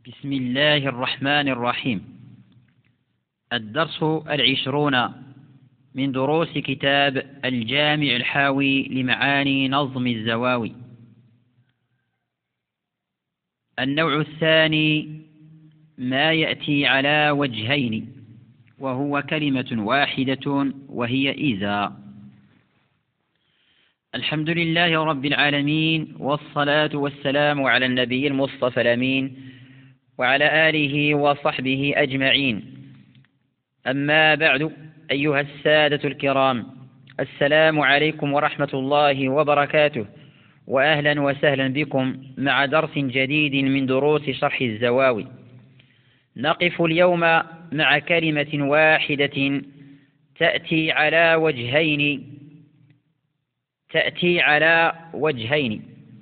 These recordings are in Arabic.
بسم الله الرحمن الرحيم. الدرس 20 من دروس كتاب الجامع الحاوي لمعاني نظم الزواوي. النوع الثاني ما يأتي على وجهين، وهو كلمة واحدة وهي إذا. الحمد لله رب العالمين، والصلاة والسلام على النبي المصطفى الأمين وعلى آله وصحبه أجمعين. أما بعد، أيها السادة الكرام، السلام عليكم ورحمة الله وبركاته، وأهلا وسهلا بكم مع درس جديد من دروس شرح الزواوي. نقف اليوم مع كلمة واحدة تأتي على وجهين.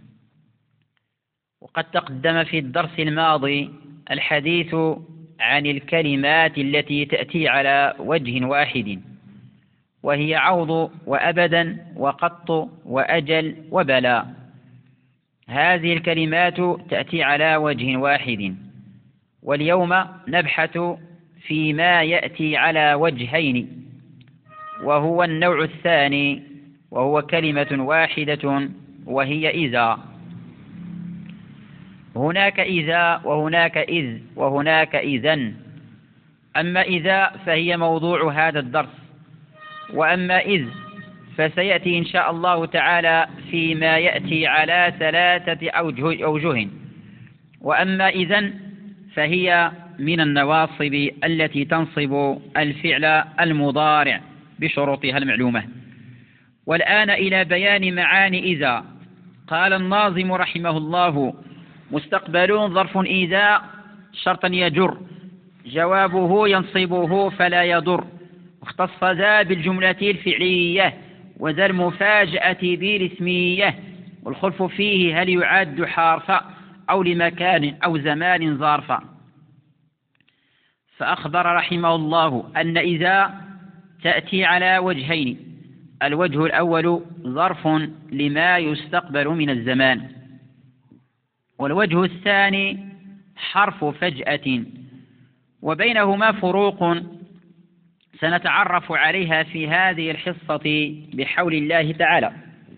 وقد تقدم في الدرس الماضي الحديث عن الكلمات التي تأتي على وجه واحد، وهي عوض وأبدا وقط وأجل وبلا. هذه الكلمات تأتي على وجه واحد، واليوم نبحث فيما يأتي على وجهين، وهو النوع الثاني، وهو كلمة واحدة وهي إذا. هناك إذا وهناك إذ وهناك إذن. أما إذا فهي موضوع هذا الدرس، وأما إذ فسيأتي إن شاء الله تعالى فيما يأتي على 3 أوجه. وأما إذن فهي من النواصب التي تنصب الفعل المضارع بشروطها المعلومة. والآن إلى بيان معاني إذا. قال الناظم رحمه الله: مستقبل ظرف إذا شرطا يجر، جوابه ينصبه فلا يضر. اختص ذا بالجملة الفعلية، وذا المفاجأة بالاسمية، والخلف فيه هل يعد حرفا أو لمكان أو زمان ظرفا. فأخبر رحمه الله أن إذا تأتي على وجهين. الوجه الأول ظرف لما يستقبل من الزمان، والوجه الثاني حرف فجأة، وبينهما فروق سنتعرف عليها في هذه الحصة بحول الله تعالى.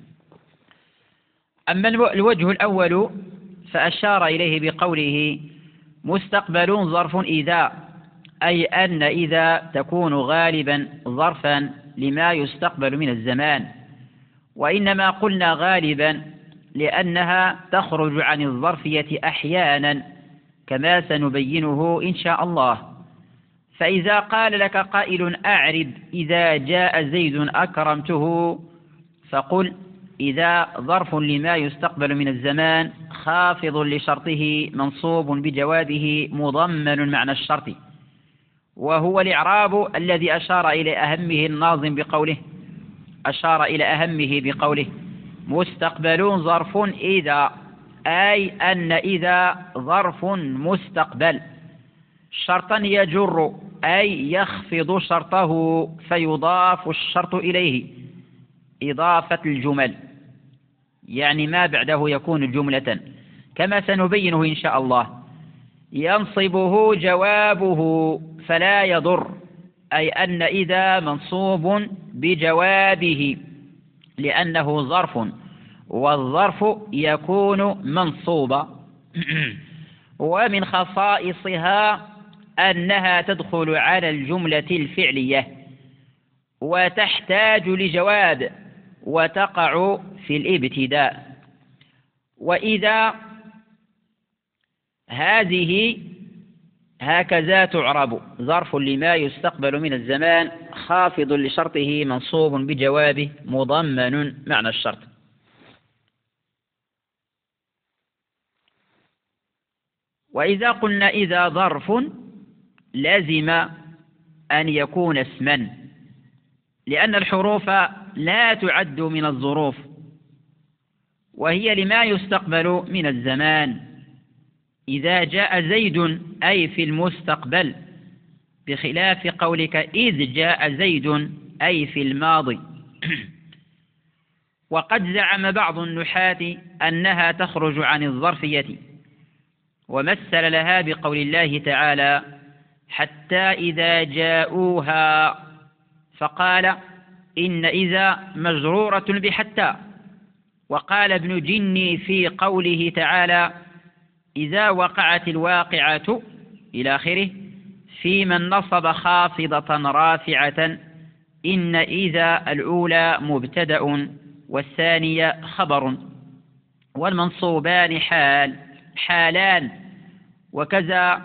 أما الوجه الأول فأشار إليه بقوله مستقبل ظرف إذا، أي أن إذا تكون غالبا ظرفا لما يستقبل من الزمان. وإنما قلنا غالبا لأنها تخرج عن الظرفية أحيانا، كما سنبينه إن شاء الله. فإذا قال لك قائل أعرب إذا جاء زيد أكرمته، فقل إذا ظرف لما يستقبل من الزمان خافض لشرطه منصوب بجوابه مضمن معنى الشرط، وهو الإعراب الذي أشار إلى أهمه بقوله مستقبل ظرف إذا، أي أن إذا ظرف مستقبل شرطا يجر، أي يخفض شرطه فيضاف الشرط إليه إضافة الجمل، يعني ما بعده يكون جملة كما سنبينه إن شاء الله. ينصبه جوابه فلا يضر، أي أن إذا منصوب بجوابه لأنه ظرف، والظرف يكون منصوبا. ومن خصائصها أنها تدخل على الجملة الفعلية وتحتاج لجواب، وتقع في الابتداء. وإذا هذه هكذا تعرب: ظرف لما يستقبل من الزمان خافض لشرطه منصوب بجوابه مضمن معنى الشرط. وإذا قلنا إذا ظرف لازم أن يكون اسما، لأن الحروف لا تعد من الظروف، وهي لما يستقبل من الزمان. إذا جاء زيد أي في المستقبل، بخلاف قولك إذ جاء زيد أي في الماضي. وقد زعم بعض النحاة أنها تخرج عن الظرفية، ومثل لها بقول الله تعالى: حتى إذا جاءوها، فقال إن إذا مجرورة بحتى. وقال ابن جني في قوله تعالى: إذا وقعت الواقعة إلى آخره، في من نصب خافضة رافعة، إن إذا الأولى مبتدأ والثانية خبر، والمنصوبان حالان، وكذا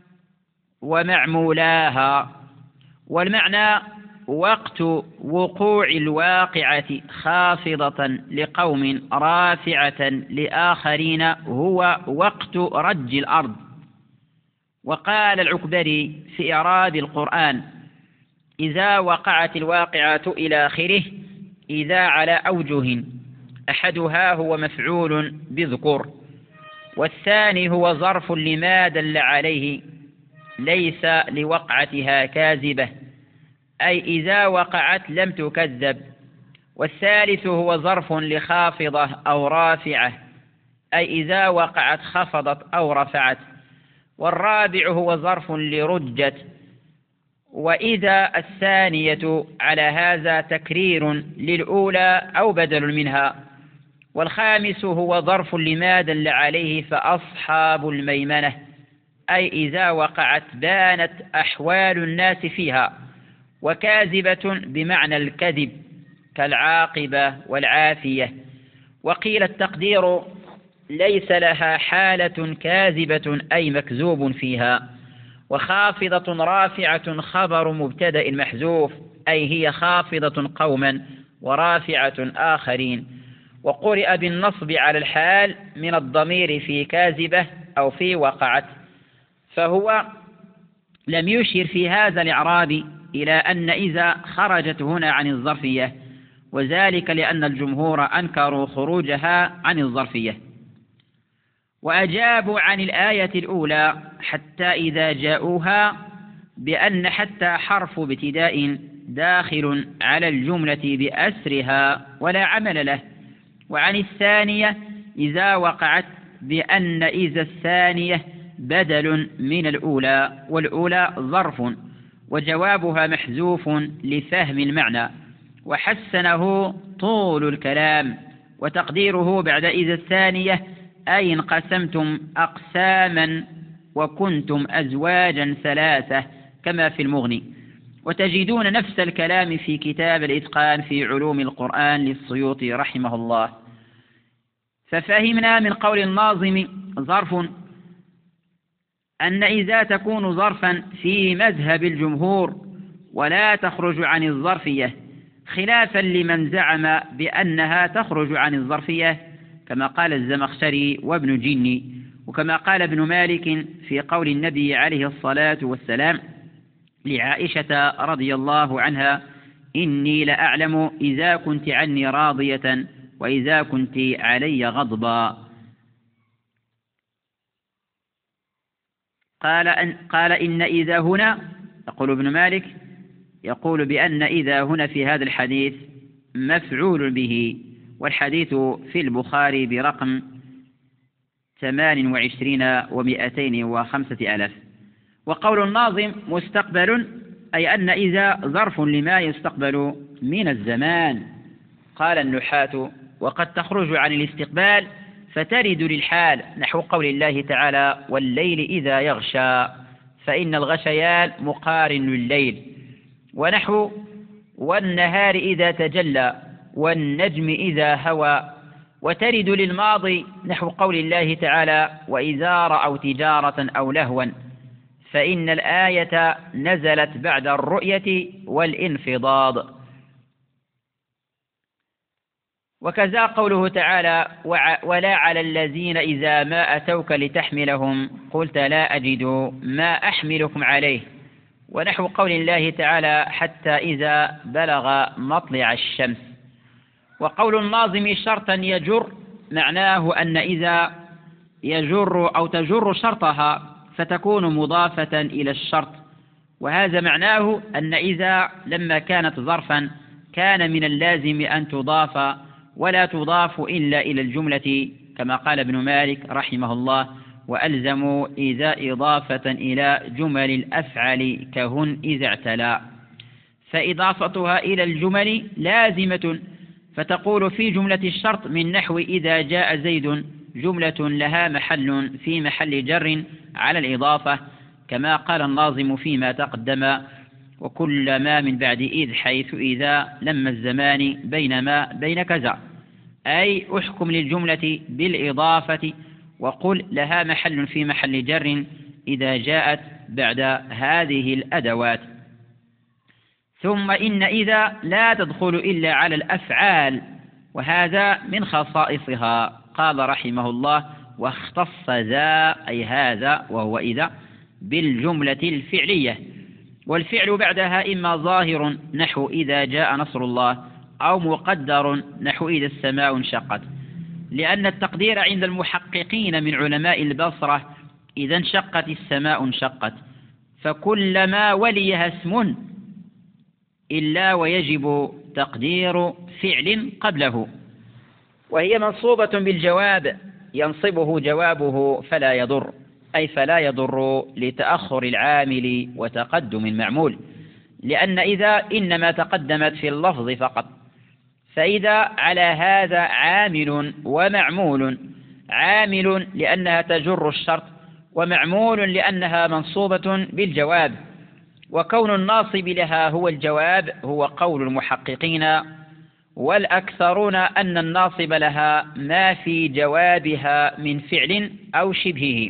ومعمولاها. والمعنى وقت وقوع الواقعة خافضة لقوم رافعة لآخرين هو وقت رج الأرض. وقال العكبري في إعراب القرآن: إذا وقعت الواقعة إلى آخره، إذا على أوجه، أحدها هو مفعول بذكر، والثاني هو ظرف لما دل عليه ليس لوقعتها كاذبة، أي إذا وقعت لم تكذب. والثالث هو ظرف لخافضة أو رافعة، أي إذا وقعت خفضت أو رفعت. والرابع هو ظرف لرجت، وإذا الثانية على هذا تكرير للأولى أو بدل منها. والخامس هو ظرف لما دل عليه فأصحاب الميمنة، أي إذا وقعت بانت أحوال الناس فيها. وكاذبة بمعنى الكذب كالعاقبة والعافية. وقيل التقدير ليس لها حالة كاذبة أي مكذوب فيها. وخافضة رافعة خبر مبتدأ محذوف، أي هي خافضة قوما ورافعة آخرين. وقرئ بالنصب على الحال من الضمير في كاذبة أو في وقعت، فهو لم يشير في هذا الإعراب إلى أن إذا خرجت هنا عن الظرفية، وذلك لأن الجمهور أنكروا خروجها عن الظرفية. وأجابوا عن الآية الأولى حتى إذا جاءوها بأن حتى حرف ابتداء داخل على الجملة بأسرها ولا عمل له. وعن الثانية إذا وقعت بأن إذا الثانية بدل من الأولى، والأولى ظرف، وجوابها محذوف لفهم المعنى. وحسنه طول الكلام، وتقديره بعد إذا الثانية: أي انقسمتم أقساما وكنتم أزواجا ثلاثة كما في المغني. وتجدون نفس الكلام في كتاب الإتقان في علوم القرآن للسيوطي رحمه الله. ففهمنا من قول الناظم ظرف أن إذا تكون ظرفا في مذهب الجمهور ولا تخرج عن الظرفية، خلافا لمن زعم بأنها تخرج عن الظرفية كما قال الزمخشري وابن جني، وكما قال ابن مالك في قول النبي عليه الصلاة والسلام لعائشة رضي الله عنها: إني لأعلم إذا كنت عني راضية وإذا كنت علي غضبا. قال إن إذا هنا، يقول ابن مالك، يقول بأن إذا هنا في هذا الحديث مفعول به، والحديث في البخاري برقم 28,205. وقول الناظم مستقبل، أي أن إذا ظرف لما يستقبل من الزمان. قال النحاة: وقد تخرج عن الاستقبال فترد للحال، نحو قول الله تعالى: والليل إذا يغشى، فإن الغشيان مقارن لليل. ونحو والنهار إذا تجلى، والنجم إذا هوى. وترد للماضي، نحو قول الله تعالى: وإذا رأوا تجارة أو لهوا، فإن الآية نزلت بعد الرؤية والانفضاض. وكذا قوله تعالى: ولا على الذين إذا ما أتوك لتحملهم قلت لا أجد ما أحملكم عليه. ونحو قول الله تعالى: حتى إذا بلغ مطلع الشمس. وقول الناظم شرطا يجر، معناه أن إذا يجر أو تجر شرطها فتكون مضافة إلى الشرط. وهذا معناه أن إذا لما كانت ظرفا كان من اللازم أن تضاف، ولا تضاف إلا إلى الجملة كما قال ابن مالك رحمه الله: وألزموا إذا إضافة إلى جمل الأفعال كهن إذا اعتلى، فإضافتها إلى الجمل لازمة، فتقول في جملة الشرط من نحو إذا جاء زيد جملة لها محل في محل جر على الإضافة، كما قال الناظم فيما تقدم: وكل ما من بعد إذ حيث إذا لما الزمان بينما بين كذا، أي أحكم للجملة بالإضافة وقل لها محل في محل جر إذا جاءت بعد هذه الأدوات. ثم إن إذا لا تدخل إلا على الأفعال، وهذا من خصائصها. قال رحمه الله: واختص ذا أي هذا وهو إذا بالجملة الفعلية، والفعل بعدها إما ظاهر نحو إذا جاء نصر الله، أو مقدر نحو إذا السماء انشقت، لأن التقدير عند المحققين من علماء البصرة إذا انشقت السماء انشقت، فكلما وليها اسم إلا ويجب تقدير فعل قبله، وهي منصوبة بالجواب ينصبه جوابه فلا يضر، أي فلا يضر لتأخر العامل وتقدم المعمول، لأن إذا إنما تقدمت في اللفظ فقط. فإذا على هذا عامل ومعمول، عامل لأنها تجر الشرط، ومعمول لأنها منصوبة بالجواب، وكون الناصب لها هو الجواب هو قول المحققين، والأكثرون أن الناصب لها ما في جوابها من فعل أو شبهه.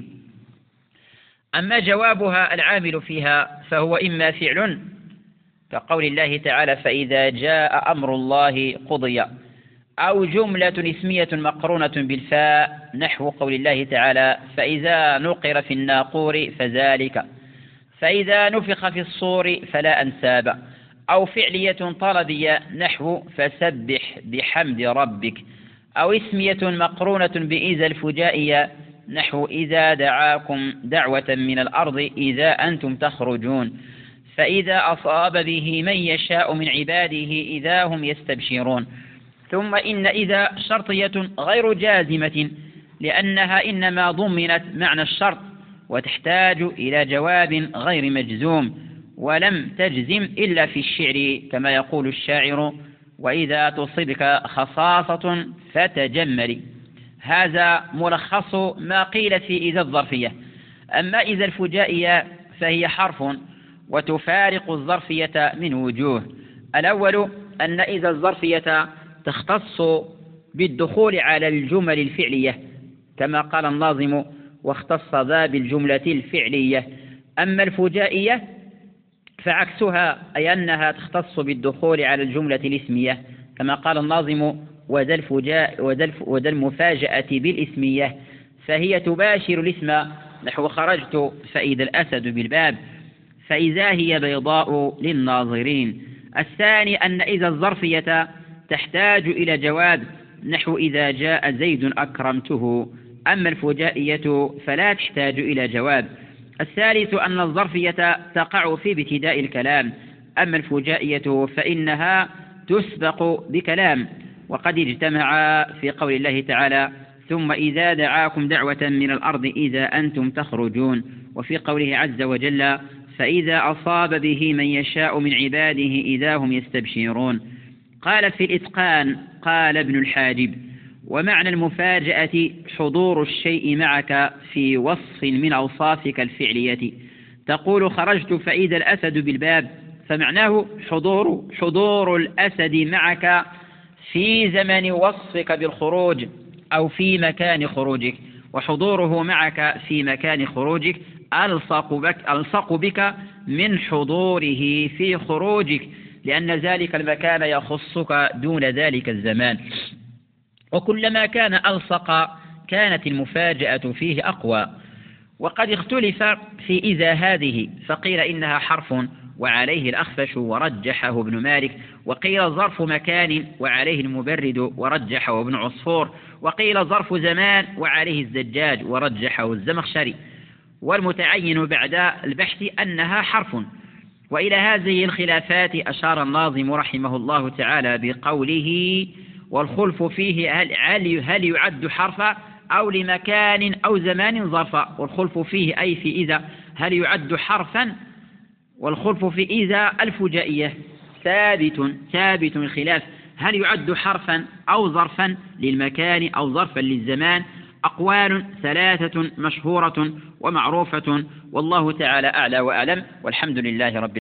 أما جوابها العامل فيها فهو إما فعل كقول الله تعالى: فإذا جاء أمر الله قضي، أو جملة اسمية مقرونة بالفاء نحو قول الله تعالى: فإذا نقر في الناقور فذلك، فإذا نفخ في الصور فلا أنساب، أو فعلية طلبية نحو فسبح بحمد ربك، أو اسمية مقرونة بإذا الفجائية نحو إذا دعاكم دعوة من الأرض إذا أنتم تخرجون، فإذا أصاب به من يشاء من عباده إذا هم يستبشرون. ثم إن إذا شرطية غير جازمة، لأنها إنما ضمنت معنى الشرط وتحتاج إلى جواب غير مجزوم، ولم تجزم إلا في الشعر كما يقول الشاعر: وإذا تصبك خصاصة فتجمل. هذا ملخص ما قيل في إذا الظرفية. أما إذا الفجائية فهي حرف وتفارق الظرفية من وجوه. الأول أن إذا الظرفية تختص بالدخول على الجمل الفعلية كما قال الناظم: واختص ذا بالجملة الفعلية. أما الفجائية فعكسها، أي أنها تختص بالدخول على الجملة الاسمية كما قال الناظم: وذا المفاجأة بالاسمية، فهي تباشر الاسم نحو خرجت فإذا الأسد بالباب، فإذا هي بيضاء للناظرين. الثاني أن إذا الظرفية تحتاج إلى جواب نحو إذا جاء زيد أكرمته، أما الفجائية فلا تحتاج إلى جواب. الثالث أن الظرفية تقع في ابتداء الكلام، أما الفجائية فإنها تسبق بكلام، وقد اجتمعا في قول الله تعالى: ثم إذا دعاكم دعوة من الأرض إذا أنتم تخرجون، وفي قوله عز وجل: فإذا أصاب به من يشاء من عباده إذا هم يستبشرون. قال في الإتقان قال ابن الحاجب: ومعنى المفاجأة حضور الشيء معك في وصف من أوصافك الفعلية، تقول خرجت فإذا الأسد بالباب، فمعناه حضور الأسد معك في زمن وصفك بالخروج أو في مكان خروجك، وحضوره معك في مكان خروجك ألصق بك من حضوره في خروجك، لأن ذلك المكان يخصك دون ذلك الزمان، وكلما كان ألصق كانت المفاجأة فيه أقوى. وقد اختلف في إذا هذه، فقيل إنها حرف وعليه الأخفش ورجحه ابن مالك، وقيل ظرف مكان وعليه المبرد ورجحه ابن عصفور، وقيل ظرف زمان وعليه الزجاج ورجحه الزمخشري، والمتعين بعد البحث أنها حرف. وإلى هذه الخلافات أشار الناظم رحمه الله تعالى بقوله: والخلف فيه هل يعد حرفا أو لمكان أو زمان ظرفا. والخلف فيه أي في إذا هل يعد حرفا؟ والخلف في إذا الفجائية ثابت الخلاف هل يعد حرفا أو ظرفا للمكان أو ظرفا للزمان. أقوال ثلاثة مشهورة ومعروفة، والله تعالى أعلى وأعلم، والحمد لله رب